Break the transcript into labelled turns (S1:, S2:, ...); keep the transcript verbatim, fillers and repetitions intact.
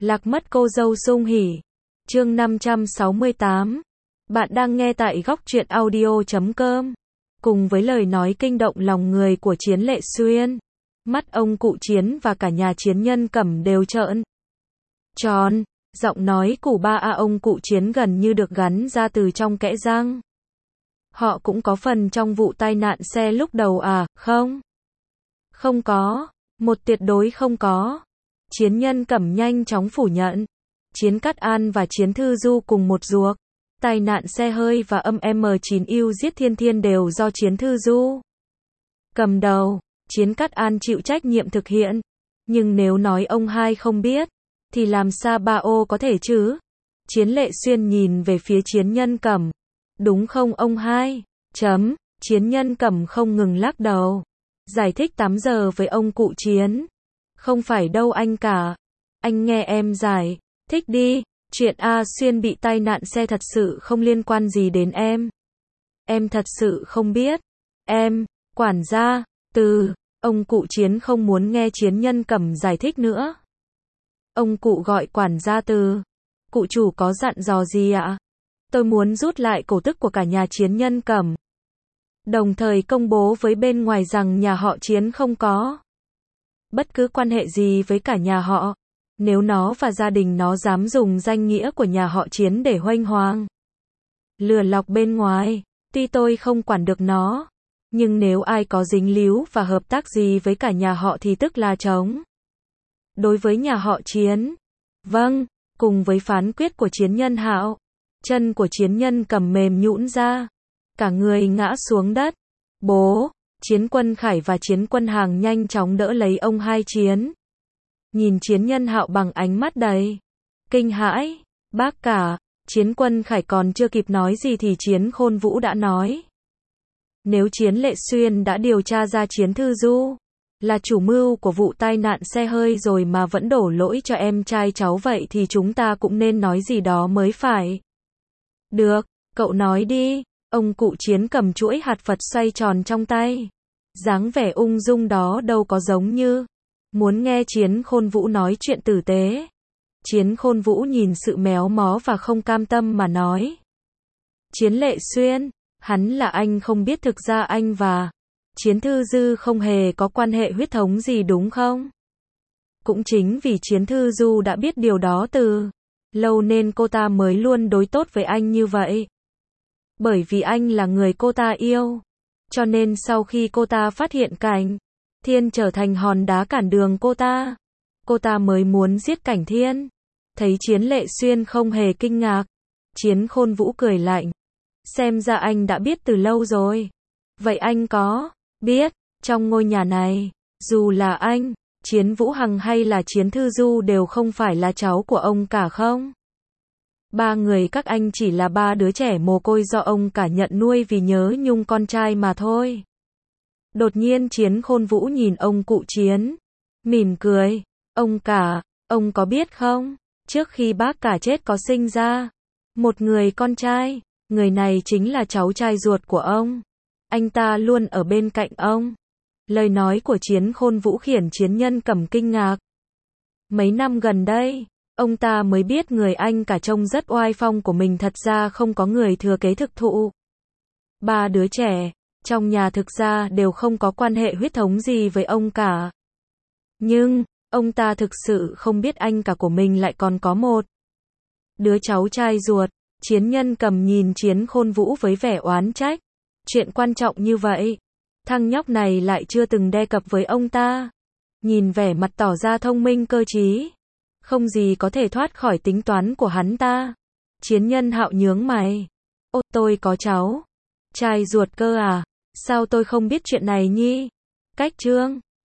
S1: Lạc mất cô dâu sung hỉ. Chương năm trăm sáu mươi tám. Bạn đang nghe tại góc truyện audio chấm com. Cùng với lời nói kinh động lòng người của Chiến Lệ Xuyên, mắt ông cụ Chiến và cả nhà Chiến Nhân Cẩm đều trợn tròn. Giọng nói của ba a ông cụ Chiến gần như được gắn ra từ trong kẽ răng. Họ cũng có phần trong vụ tai nạn xe lúc đầu à? Không. Không có. Một tuyệt đối không có. Chiến Nhân Cẩm nhanh chóng phủ nhận. Chiến Cát An và Chiến Thư Du cùng một ruột. Tai nạn xe hơi và âm M chín yêu giết Thiên Thiên đều do Chiến Thư Du cầm đầu. Chiến Cát An chịu trách nhiệm thực hiện. Nhưng nếu nói ông hai không biết, thì làm sao ba ô có thể chứ? Chiến Lệ Xuyên nhìn về phía Chiến Nhân Cẩm. Đúng không ông hai? Chấm. Chiến Nhân Cẩm không ngừng lắc đầu. Giải thích tám giờ với ông cụ Chiến. Không phải đâu anh cả. Anh nghe em giải thích đi. Chuyện A Xuyên bị tai nạn xe thật sự không liên quan gì đến em. Em thật sự không biết. Em, quản gia, từ, ông cụ Chiến không muốn nghe Chiến Nhân Cẩm giải thích nữa. Ông cụ gọi quản gia từ. Cụ chủ có dặn dò gì ạ? Tôi muốn rút lại cổ tức của cả nhà Chiến Nhân Cẩm. Đồng thời công bố với bên ngoài rằng nhà họ Chiến không có bất cứ quan hệ gì với cả nhà họ. Nếu nó và gia đình nó dám dùng danh nghĩa của nhà họ Chiến để hoành hoang, lừa lọc bên ngoài, tuy tôi không quản được nó, nhưng nếu ai có dính líu và hợp tác gì với cả nhà họ thì tức là chống đối với nhà họ Chiến. Vâng. Cùng với phán quyết của Chiến Nhân Hạo, chân của Chiến Nhân Cẩm mềm nhũn ra, cả người ngã xuống đất. Bố, Chiến Quân Khải và Chiến Quân Hàng nhanh chóng đỡ lấy ông hai Chiến. Nhìn Chiến Nhân Hạo bằng ánh mắt đầy kinh hãi. Bác cả. Chiến Quân Khải còn chưa kịp nói gì thì Chiến Khôn Vũ đã nói. Nếu Chiến Lệ Xuyên đã điều tra ra Chiến Thư Du là chủ mưu của vụ tai nạn xe hơi rồi mà vẫn đổ lỗi cho em trai cháu vậy thì chúng ta cũng nên nói gì đó mới phải. Được, cậu nói đi. Ông cụ Chiến cầm chuỗi hạt Phật xoay tròn trong tay. Dáng vẻ ung dung đó đâu có giống như muốn nghe Chiến Khôn Vũ nói chuyện tử tế. Chiến Khôn Vũ nhìn sự méo mó và không cam tâm mà nói. Chiến Lệ Xuyên, hắn là anh không biết thực ra anh và Chiến Thư Du không hề có quan hệ huyết thống gì đúng không? Cũng chính vì Chiến Thư Du đã biết điều đó từ lâu nên cô ta mới luôn đối tốt với anh như vậy. Bởi vì anh là người cô ta yêu. Cho nên sau khi cô ta phát hiện Cảnh Thiên trở thành hòn đá cản đường cô ta, cô ta mới muốn giết Cảnh Thiên. Thấy Chiến Lệ Xuyên không hề kinh ngạc, Chiến Khôn Vũ cười lạnh. Xem ra anh đã biết từ lâu rồi. Vậy anh có biết, trong ngôi nhà này, dù là anh, Chiến Vũ Hằng hay là Chiến Thư Du đều không phải là cháu của ông cả không? Ba người các anh chỉ là ba đứa trẻ mồ côi do ông cả nhận nuôi vì nhớ nhung con trai mà thôi. Đột nhiên Chiến Khôn Vũ nhìn ông cụ Chiến, mỉm cười. Ông cả, ông có biết không? Trước khi bác cả chết có sinh ra một người con trai, người này chính là cháu trai ruột của ông. Anh ta luôn ở bên cạnh ông. Lời nói của Chiến Khôn Vũ khiến Chiến Nhân Cẩm kinh ngạc. Mấy năm gần đây, ông ta mới biết người anh cả trông rất oai phong của mình thật ra không có người thừa kế thực thụ. Ba đứa trẻ trong nhà thực ra đều không có quan hệ huyết thống gì với ông cả. Nhưng, ông ta thực sự không biết anh cả của mình lại còn có một đứa cháu trai ruột. Chiến Nhân Cẩm nhìn Chiến Khôn Vũ với vẻ oán trách. Chuyện quan trọng như vậy, thằng nhóc này lại chưa từng đề cập với ông ta. Nhìn vẻ mặt tỏ ra thông minh cơ trí, không gì có thể thoát khỏi tính toán của hắn ta. Chiến Nhân Hạo nhướng mày. Ô, tôi có cháu trai ruột cơ à? Sao tôi không biết chuyện này nhỉ? Cách chương